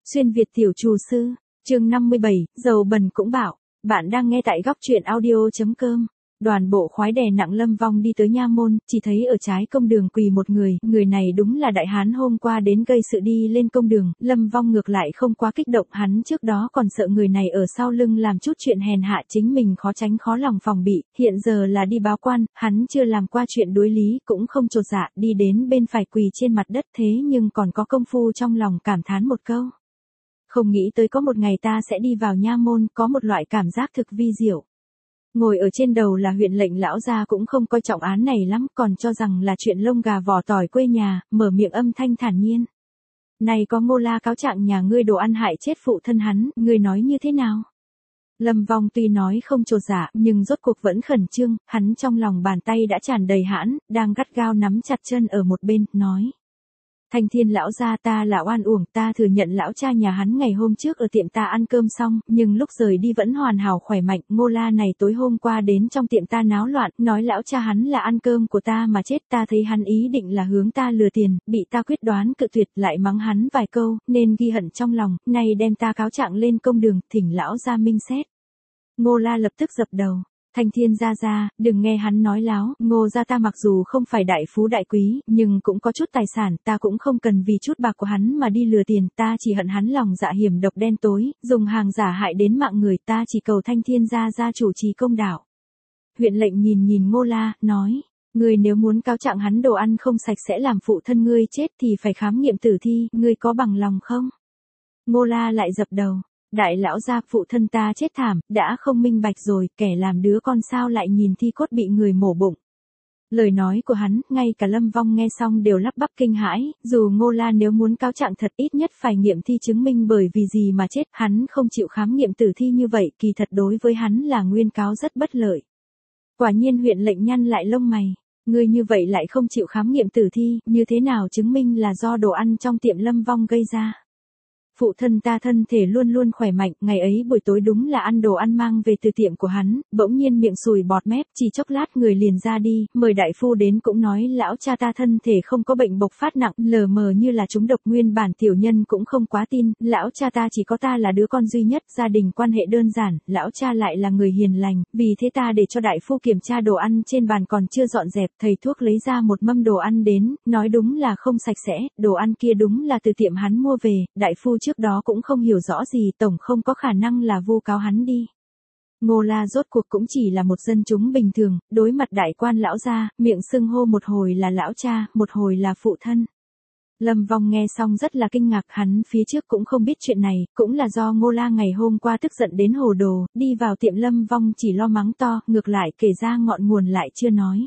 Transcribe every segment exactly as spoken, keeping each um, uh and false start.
Xuyên Việt tiểu chủ sư, chương năm mươi bảy, dầu bẩn cũng bạo. Bạn đang nghe tại góc truyện audio.com. Đoàn bộ khoái đè nặng Lâm Vong đi tới nha môn, chỉ thấy ở trái công đường quỳ một người, người này đúng là đại hán hôm qua đến gây sự đi lên công đường. Lâm Vong ngược lại không quá kích động, hắn trước đó còn sợ người này ở sau lưng làm chút chuyện hèn hạ chính mình khó tránh khó lòng phòng bị, hiện giờ là đi báo quan, hắn chưa làm qua chuyện đối lý, cũng không chột dạ, đi đến bên phải quỳ trên mặt đất, thế nhưng còn có công phu trong lòng cảm thán một câu. Không nghĩ tới có một ngày ta sẽ đi vào nha môn, có một loại cảm giác thực vi diệu. Ngồi ở trên đầu là huyện lệnh lão gia cũng không coi trọng án này lắm, còn cho rằng là chuyện lông gà vỏ tỏi quê nhà, mở miệng âm thanh thản nhiên. Này có Ngô La cáo trạng nhà ngươi đồ ăn hại chết phụ thân hắn, ngươi nói như thế nào? Lâm Vong tuy nói không chột dạ, nhưng rốt cuộc vẫn khẩn trương, hắn trong lòng bàn tay đã tràn đầy hãn, đang gắt gao nắm chặt chân ở một bên, nói. Thanh Thiên lão gia, ta là oan uổng, ta thừa nhận lão cha nhà hắn ngày hôm trước ở tiệm ta ăn cơm xong, nhưng lúc rời đi vẫn hoàn hảo khỏe mạnh. Ngô La này tối hôm qua đến trong tiệm ta náo loạn, nói lão cha hắn là ăn cơm của ta mà chết, ta thấy hắn ý định là hướng ta lừa tiền, bị ta quyết đoán cự tuyệt, lại mắng hắn vài câu, nên ghi hận trong lòng, nay đem ta cáo trạng lên công đường, thỉnh lão gia minh xét. Ngô La lập tức dập đầu. Thanh Thiên gia gia, đừng nghe hắn nói láo, Ngô gia ta mặc dù không phải đại phú đại quý, nhưng cũng có chút tài sản, ta cũng không cần vì chút bạc của hắn mà đi lừa tiền, ta chỉ hận hắn lòng dạ hiểm độc đen tối, dùng hàng giả hại đến mạng người, ta chỉ cầu Thanh Thiên gia gia chủ trì công đạo. Huyện lệnh nhìn nhìn Ngô La, nói, ngươi nếu muốn cáo trạng hắn đồ ăn không sạch sẽ làm phụ thân ngươi chết thì phải khám nghiệm tử thi, ngươi có bằng lòng không? Ngô La lại dập đầu. Đại lão gia, phụ thân ta chết thảm, đã không minh bạch rồi, kẻ làm đứa con sao lại nhìn thi cốt bị người mổ bụng. Lời nói của hắn, ngay cả Lâm Vong nghe xong đều lắp bắp kinh hãi, dù Ngô La nếu muốn cáo trạng thật ít nhất phải nghiệm thi chứng minh bởi vì gì mà chết, hắn không chịu khám nghiệm tử thi như vậy, kỳ thật đối với hắn là nguyên cáo rất bất lợi. Quả nhiên huyện lệnh nhăn lại lông mày, ngươi như vậy lại không chịu khám nghiệm tử thi, như thế nào chứng minh là do đồ ăn trong tiệm Lâm Vong gây ra. Phụ thân ta thân thể luôn luôn khỏe mạnh, ngày ấy buổi tối đúng là ăn đồ ăn mang về từ tiệm của hắn, bỗng nhiên miệng sùi bọt mép, chỉ chốc lát người liền ra đi, mời đại phu đến cũng nói lão cha ta thân thể không có bệnh bộc phát nặng, lờ mờ như là trúng độc, nguyên bản tiểu nhân cũng không quá tin, lão cha ta chỉ có ta là đứa con duy nhất, gia đình quan hệ đơn giản, lão cha lại là người hiền lành, vì thế ta để cho đại phu kiểm tra đồ ăn trên bàn còn chưa dọn dẹp, thầy thuốc lấy ra một mâm đồ ăn đến, nói đúng là không sạch sẽ, đồ ăn kia đúng là từ tiệm hắn mua về, đại phu trước đó cũng không hiểu rõ gì, tổng không có khả năng là vu cáo hắn đi. Ngô La rốt cuộc cũng chỉ là một dân chúng bình thường, đối mặt đại quan lão gia, miệng xưng hô một hồi là lão cha, một hồi là phụ thân. Lâm Vong nghe xong rất là kinh ngạc, hắn phía trước cũng không biết chuyện này, cũng là do Ngô La ngày hôm qua tức giận đến hồ đồ, đi vào tiệm Lâm Vong chỉ lo mắng to, ngược lại kể ra ngọn nguồn lại chưa nói.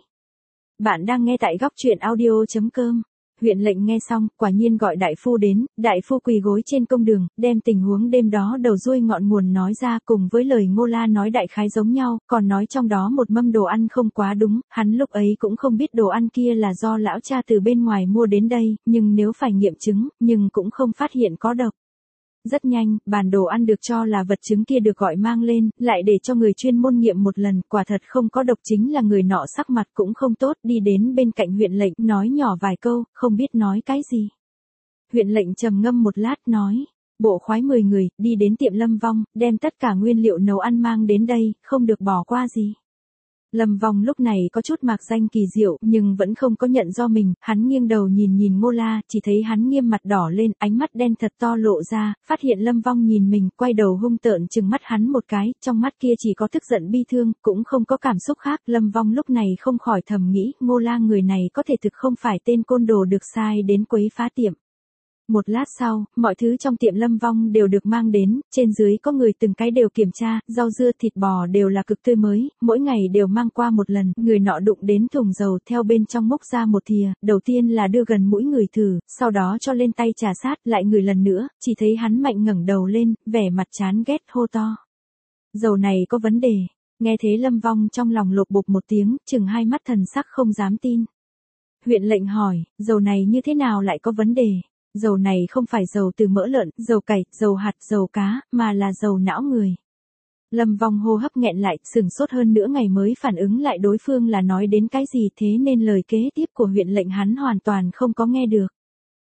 Bạn đang nghe tại góc truyện audio.com. Huyện lệnh nghe xong, quả nhiên gọi đại phu đến, đại phu quỳ gối trên công đường, đem tình huống đêm đó đầu đuôi ngọn nguồn nói ra, cùng với lời Ngô La nói đại khái giống nhau, còn nói trong đó một mâm đồ ăn không quá đúng, hắn lúc ấy cũng không biết đồ ăn kia là do lão cha từ bên ngoài mua đến đây, nhưng nếu phải nghiệm chứng, nhưng cũng không phát hiện có độc. Rất nhanh, bàn đồ ăn được cho là vật chứng kia được gọi mang lên, lại để cho người chuyên môn nghiệm một lần, quả thật không có độc, chính là người nọ sắc mặt cũng không tốt, đi đến bên cạnh huyện lệnh, nói nhỏ vài câu, không biết nói cái gì. Huyện lệnh trầm ngâm một lát, nói, bộ khoái mười người, đi đến tiệm Lâm Vong, đem tất cả nguyên liệu nấu ăn mang đến đây, không được bỏ qua gì. Lâm Vong lúc này có chút mạc danh kỳ diệu, nhưng vẫn không có nhận do mình, hắn nghiêng đầu nhìn nhìn Ngô La, chỉ thấy hắn nghiêm mặt đỏ lên, ánh mắt đen thật to lộ ra, phát hiện Lâm Vong nhìn mình, quay đầu hung tợn trừng mắt hắn một cái, trong mắt kia chỉ có tức giận bi thương, cũng không có cảm xúc khác, Lâm Vong lúc này không khỏi thầm nghĩ, Ngô La người này có thể thực không phải tên côn đồ được sai đến quấy phá tiệm. Một lát sau, mọi thứ trong tiệm Lâm Vong đều được mang đến, trên dưới có người từng cái đều kiểm tra, rau dưa thịt bò đều là cực tươi mới, mỗi ngày đều mang qua một lần, người nọ đụng đến thùng dầu theo bên trong múc ra một thìa, đầu tiên là đưa gần mũi người thử, sau đó cho lên tay trà sát, lại người lần nữa, chỉ thấy hắn mạnh ngẩng đầu lên, vẻ mặt chán ghét hô to. Dầu này có vấn đề, nghe thế Lâm Vong trong lòng lột bột một tiếng, chừng hai mắt thần sắc không dám tin. Huyện lệnh hỏi, dầu này như thế nào lại có vấn đề? Dầu này không phải dầu từ mỡ lợn, dầu cải, dầu hạt, dầu cá, mà là dầu não người. Lâm Vong hô hấp nghẹn lại, sừng sốt hơn nửa ngày mới phản ứng lại đối phương là nói đến cái gì, thế nên lời kế tiếp của huyện lệnh hắn hoàn toàn không có nghe được.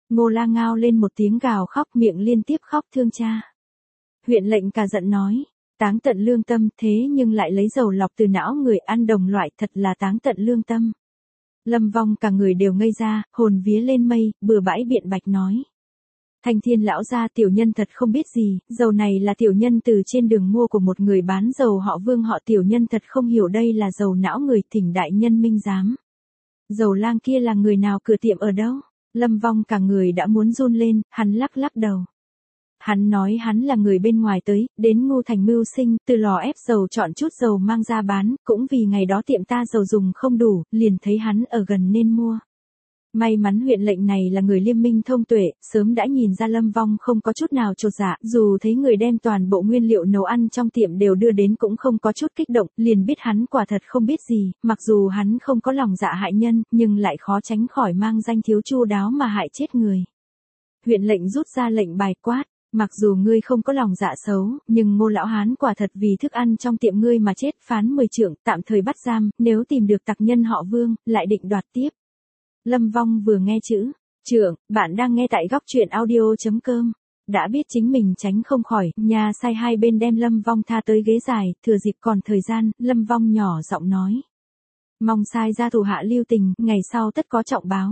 Ngô La ngao lên một tiếng gào khóc, miệng liên tiếp khóc thương cha. Huyện lệnh cả giận nói, táng tận lương tâm, thế nhưng lại lấy dầu lọc từ não người ăn đồng loại, thật là táng tận lương tâm. Lâm Vong cả người đều ngây ra, hồn vía lên mây, bừa bãi biện bạch nói. Thanh Thiên lão gia, tiểu nhân thật không biết gì, dầu này là tiểu nhân từ trên đường mua của một người bán dầu họ Vương họ tiểu nhân thật không hiểu đây là dầu não người, thỉnh đại nhân minh giám. Dầu lang kia là người nào, cửa tiệm ở đâu? Lâm Vong cả người đã muốn run lên, hắn lắc lắc đầu. Hắn nói hắn là người bên ngoài tới, đến Ngô Thành mưu sinh, từ lò ép dầu chọn chút dầu mang ra bán, cũng vì ngày đó tiệm ta dầu dùng không đủ, liền thấy hắn ở gần nên mua. May mắn huyện lệnh này là người liêm minh thông tuệ, sớm đã nhìn ra Lâm Vong không có chút nào chột dạ, dù thấy người đem toàn bộ nguyên liệu nấu ăn trong tiệm đều đưa đến cũng không có chút kích động, liền biết hắn quả thật không biết gì, mặc dù hắn không có lòng dạ hại nhân, nhưng lại khó tránh khỏi mang danh thiếu chu đáo mà hại chết người. Huyện lệnh rút ra lệnh bài quát. Mặc dù ngươi không có lòng dạ xấu, nhưng Ngô lão hán quả thật vì thức ăn trong tiệm ngươi mà chết, phán mười trượng, tạm thời bắt giam, nếu tìm được tặc nhân họ Vương, lại định đoạt tiếp. Lâm Vong vừa nghe chữ trượng, bạn đang nghe tại góc truyện audio chấm com. Đã biết chính mình tránh không khỏi, nhà sai hai bên đem Lâm Vong tha tới ghế dài, thừa dịp còn thời gian, Lâm Vong nhỏ giọng nói. Mong sai ra thủ hạ lưu tình, ngày sau tất có trọng báo.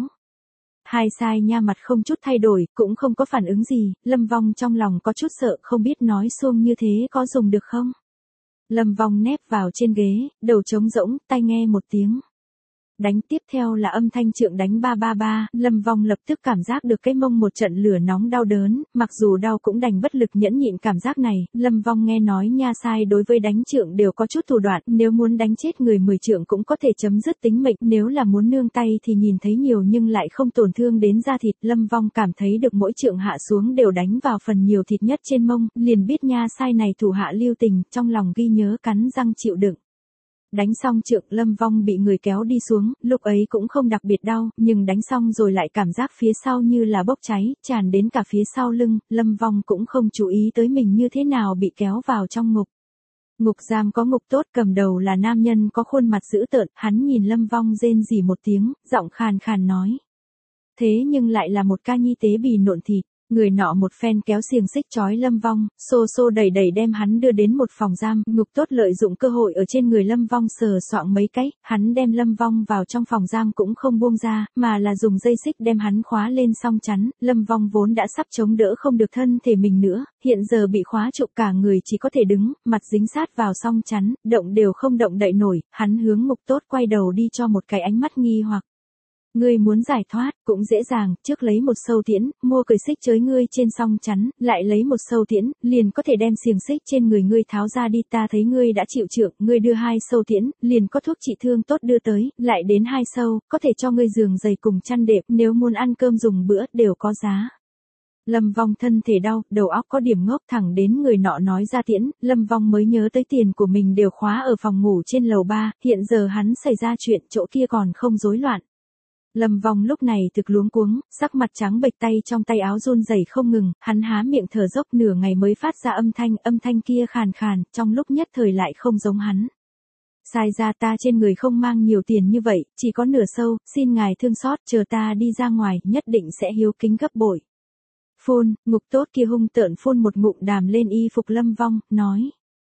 Hai sai nha mặt không chút thay đổi, cũng không có phản ứng gì, Lâm Vong trong lòng có chút sợ, không biết nói xuông như thế có dùng được không? Lâm Vong nép vào trên ghế, đầu trống rỗng, tai nghe một tiếng. Đánh tiếp theo là âm thanh trượng đánh ba ba ba, Lâm Vong lập tức cảm giác được cái mông một trận lửa nóng đau đớn, mặc dù đau cũng đành bất lực nhẫn nhịn cảm giác này, Lâm Vong nghe nói nha sai đối với đánh trượng đều có chút thủ đoạn, nếu muốn đánh chết người mười trượng cũng có thể chấm dứt tính mệnh, nếu là muốn nương tay thì nhìn thấy nhiều nhưng lại không tổn thương đến da thịt, Lâm Vong cảm thấy được mỗi trượng hạ xuống đều đánh vào phần nhiều thịt nhất trên mông, liền biết nha sai này thủ hạ lưu tình, trong lòng ghi nhớ cắn răng chịu đựng. Đánh xong trượng, Lâm Vong bị người kéo đi xuống, lúc ấy cũng không đặc biệt đau, nhưng đánh xong rồi lại cảm giác phía sau như là bốc cháy, tràn đến cả phía sau lưng, Lâm Vong cũng không chú ý tới mình như thế nào bị kéo vào trong ngục. Ngục giam có ngục tốt, cầm đầu là nam nhân có khuôn mặt dữ tợn, hắn nhìn Lâm Vong rên rỉ một tiếng, giọng khàn khàn nói. Thế nhưng lại là một ca nhi tế bì nộn thịt. Người nọ một phen kéo xiềng xích trói Lâm Vong, xô xô đẩy đẩy đem hắn đưa đến một phòng giam, ngục tốt lợi dụng cơ hội ở trên người Lâm Vong sờ soạng mấy cái, hắn đem Lâm Vong vào trong phòng giam cũng không buông ra, mà là dùng dây xích đem hắn khóa lên song chắn, Lâm Vong vốn đã sắp chống đỡ không được thân thể mình nữa, hiện giờ bị khóa trụ cả người chỉ có thể đứng, mặt dính sát vào song chắn, động đều không động đậy nổi, hắn hướng ngục tốt quay đầu đi cho một cái ánh mắt nghi hoặc. Ngươi muốn giải thoát, cũng dễ dàng, trước lấy một sâu tiễn, mua cởi xích chới ngươi trên song chắn, lại lấy một sâu tiễn, liền có thể đem xiềng xích trên người ngươi tháo ra đi, ta thấy ngươi đã chịu trượng, ngươi đưa hai sâu tiễn, liền có thuốc trị thương tốt đưa tới, lại đến hai sâu, có thể cho ngươi giường dày cùng chăn đệm, nếu muốn ăn cơm dùng bữa, đều có giá. Lâm Vong thân thể đau, đầu óc có điểm ngốc, thẳng đến người nọ nói ra tiễn, Lâm Vong mới nhớ tới tiền của mình đều khóa ở phòng ngủ trên lầu ba, hiện giờ hắn xảy ra chuyện, chỗ kia còn không rối loạn. Lâm Vong lúc này thực luống cuống, sắc mặt trắng bệch, tay trong tay áo run rẩy không ngừng, hắn há miệng thở dốc nửa ngày mới phát ra âm thanh, âm thanh kia khàn khàn, trong lúc nhất thời lại không giống hắn. Sai ra, ta trên người không mang nhiều tiền như vậy, chỉ có nửa sâu, xin ngài thương xót, chờ ta đi ra ngoài, nhất định sẽ hiếu kính gấp bội. Phun, ngục tốt kia hung tợn phun một ngụm đàm lên y phục Lâm Vong, nói.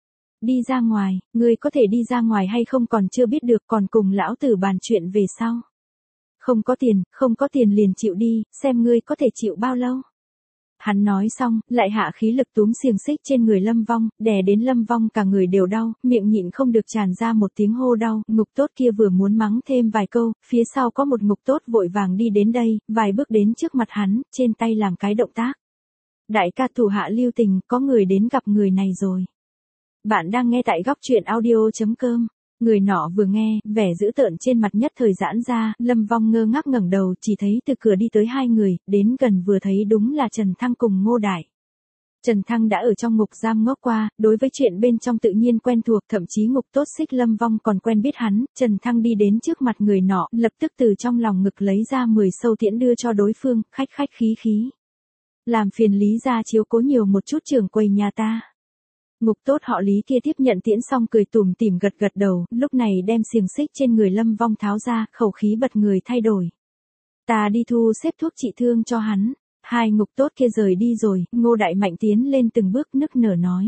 Đi ra ngoài, ngươi có thể đi ra ngoài hay không còn chưa biết được, còn cùng lão tử bàn chuyện về sau. Không có tiền, không có tiền liền chịu đi, xem ngươi có thể chịu bao lâu. Hắn nói xong, lại hạ khí lực túm xiềng xích trên người Lâm Vong, đè đến Lâm Vong cả người đều đau, miệng nhịn không được tràn ra một tiếng hô đau, ngục tốt kia vừa muốn mắng thêm vài câu, phía sau có một ngục tốt vội vàng đi đến đây, vài bước đến trước mặt hắn, trên tay làm cái động tác. Đại ca thủ hạ lưu tình, có người đến gặp người này rồi. Bạn đang nghe tại góc truyện audio chấm com. Người nọ vừa nghe, vẻ dữ tợn trên mặt nhất thời giãn ra, Lâm Vong ngơ ngác ngẩng đầu, chỉ thấy từ cửa đi tới hai người, đến gần vừa thấy đúng là Trần Thăng cùng Ngô Đại. Trần Thăng đã ở trong ngục giam ngốc qua, đối với chuyện bên trong tự nhiên quen thuộc, thậm chí ngục tốt xích Lâm Vong còn quen biết hắn, Trần Thăng đi đến trước mặt người nọ, lập tức từ trong lòng ngực lấy ra mười sâu tiễn đưa cho đối phương, khách khách khí khí. Làm phiền Lý gia chiếu cố nhiều một chút trưởng quầy nhà ta. Ngục tốt họ Lý kia tiếp nhận tiễn xong cười tủm tỉm gật gật đầu, lúc này đem xiềng xích trên người Lâm Vong tháo ra, khẩu khí bật người thay đổi. Ta đi thu xếp thuốc trị thương cho hắn. Hai ngục tốt kia rời đi rồi, Ngô Đại Mạnh tiến lên từng bước nức nở nói.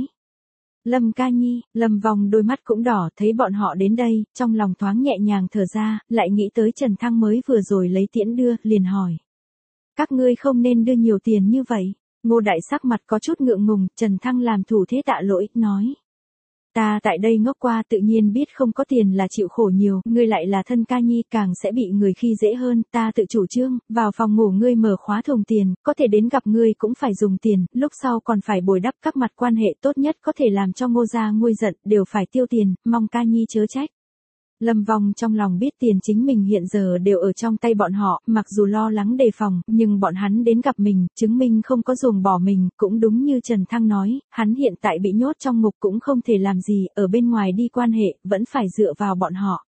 Lâm ca nhi, Lâm Vong đôi mắt cũng đỏ, thấy bọn họ đến đây, trong lòng thoáng nhẹ nhàng thở ra, lại nghĩ tới Trần Thăng mới vừa rồi lấy tiễn đưa, liền hỏi. Các ngươi không nên đưa nhiều tiền như vậy. Ngô Đại sắc mặt có chút ngượng ngùng, Trần Thăng làm thủ thế tạ lỗi, nói. Ta tại đây ngốc qua tự nhiên biết không có tiền là chịu khổ nhiều, ngươi lại là thân ca nhi càng sẽ bị người khi dễ hơn, ta tự chủ trương, vào phòng ngủ ngươi mở khóa thùng tiền, có thể đến gặp ngươi cũng phải dùng tiền, lúc sau còn phải bồi đắp các mặt quan hệ tốt nhất có thể làm cho Ngô gia nguôi giận, đều phải tiêu tiền, mong ca nhi chớ trách. Lâm Vong trong lòng biết tiền chính mình hiện giờ đều ở trong tay bọn họ, mặc dù lo lắng đề phòng, nhưng bọn hắn đến gặp mình, chứng minh không có dùng bỏ mình, cũng đúng như Trần Thăng nói, hắn hiện tại bị nhốt trong ngục cũng không thể làm gì, ở bên ngoài đi quan hệ, vẫn phải dựa vào bọn họ.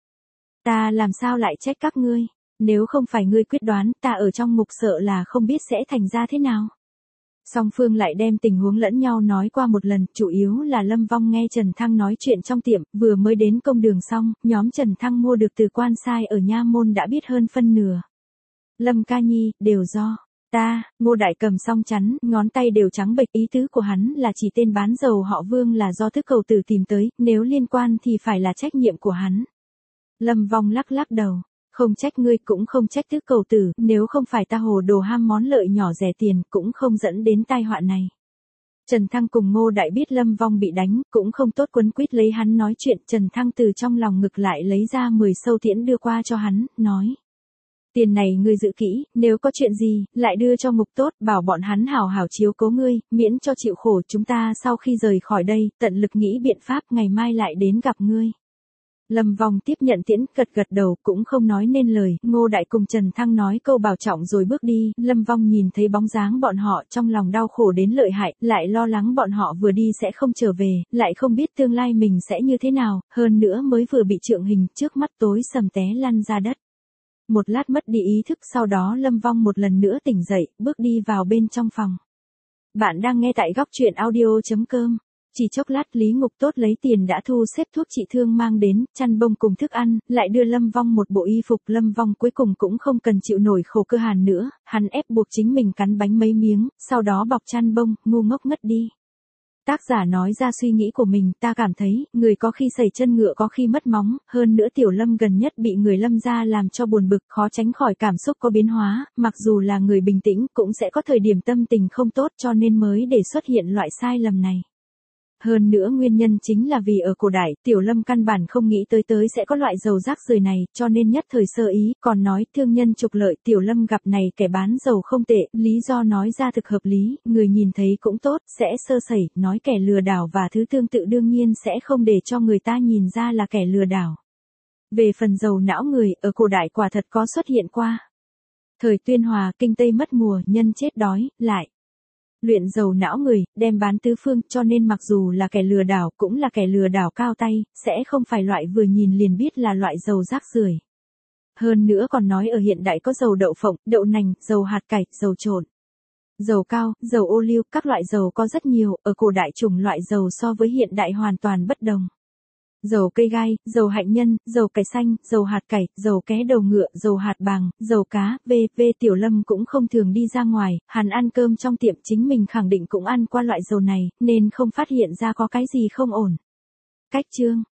Ta làm sao lại trách các ngươi, nếu không phải ngươi quyết đoán, ta ở trong ngục sợ là không biết sẽ thành ra thế nào. Song phương lại đem tình huống lẫn nhau nói qua một lần, chủ yếu là Lâm Vong nghe Trần Thăng nói chuyện trong tiệm, vừa mới đến công đường xong, nhóm Trần Thăng mua được từ quan sai ở Nha Môn đã biết hơn phân nửa. Lâm ca nhi, đều do ta. Ngô Đại cầm song chắn, ngón tay đều trắng bệch, ý tứ của hắn là chỉ tên bán dầu họ Vương là do thức cầu tử tìm tới, nếu liên quan thì phải là trách nhiệm của hắn. Lâm Vong lắc lắc đầu. Không trách ngươi cũng không trách tứ cầu tử, nếu không phải ta hồ đồ ham món lợi nhỏ rẻ tiền, cũng không dẫn đến tai họa này. Trần Thăng cùng Ngô Đại biết Lâm Vong bị đánh, cũng không tốt quấn quýt lấy hắn nói chuyện, Trần Thăng từ trong lòng ngực lại lấy ra mười sâu tiễn đưa qua cho hắn, nói. Tiền này ngươi giữ kỹ, nếu có chuyện gì, lại đưa cho ngục tốt, bảo bọn hắn hảo hảo chiếu cố ngươi, miễn cho chịu khổ, chúng ta sau khi rời khỏi đây, tận lực nghĩ biện pháp ngày mai lại đến gặp ngươi. Lâm Vong tiếp nhận tiễn, gật gật đầu, cũng không nói nên lời, Ngô Đại cùng Trần Thăng nói câu bảo trọng rồi bước đi, Lâm Vong nhìn thấy bóng dáng bọn họ trong lòng đau khổ đến lợi hại, lại lo lắng bọn họ vừa đi sẽ không trở về, lại không biết tương lai mình sẽ như thế nào, hơn nữa mới vừa bị trượng hình, trước mắt tối sầm té lăn ra đất. Một lát mất đi ý thức, sau đó Lâm Vong một lần nữa tỉnh dậy, bước đi vào bên trong phòng. Bạn đang nghe tại góc truyện audio chấm com. Chỉ chốc lát Lý Ngục Tốt lấy tiền đã thu xếp thuốc trị thương mang đến, chăn bông cùng thức ăn, lại đưa Lâm Vong một bộ y phục. Lâm Vong cuối cùng cũng không cần chịu nổi khổ cơ hàn nữa, hắn ép buộc chính mình cắn bánh mấy miếng, sau đó bọc chăn bông, ngu ngốc ngất đi. Tác giả nói ra suy nghĩ của mình, ta cảm thấy, người có khi sẩy chân ngựa có khi mất móng, hơn nữa Tiểu Lâm gần nhất bị người Lâm gia làm cho buồn bực, khó tránh khỏi cảm xúc có biến hóa, mặc dù là người bình tĩnh, cũng sẽ có thời điểm tâm tình không tốt cho nên mới để xuất hiện loại sai lầm này. Hơn nữa nguyên nhân chính là vì ở cổ đại, Tiểu Lâm căn bản không nghĩ tới tới sẽ có loại dầu rác rưởi này, cho nên nhất thời sơ ý, còn nói thương nhân trục lợi, Tiểu Lâm gặp này kẻ bán dầu không tệ, lý do nói ra thực hợp lý, người nhìn thấy cũng tốt, sẽ sơ sẩy, nói kẻ lừa đảo và thứ tương tự đương nhiên sẽ không để cho người ta nhìn ra là kẻ lừa đảo. Về phần dầu não người, ở cổ đại quả thật có xuất hiện qua. Thời Tuyên Hòa, kinh Tây mất mùa, nhân chết đói, lại luyện dầu não người, đem bán tứ phương, cho nên mặc dù là kẻ lừa đảo cũng là kẻ lừa đảo cao tay, sẽ không phải loại vừa nhìn liền biết là loại dầu rác rưởi. Hơn nữa còn nói ở hiện đại có dầu đậu phộng, đậu nành, dầu hạt cải, dầu trộn, dầu cao, dầu ô liu, các loại dầu có rất nhiều, ở cổ đại chủng loại dầu so với hiện đại hoàn toàn bất đồng. Dầu cây gai, dầu hạnh nhân, dầu cải xanh, dầu hạt cải, dầu ké đầu ngựa, dầu hạt bàng, dầu cá, vân vân. Tiểu Lâm cũng không thường đi ra ngoài, hắn ăn cơm trong tiệm chính mình khẳng định cũng ăn qua loại dầu này, nên không phát hiện ra có cái gì không ổn. Cách chương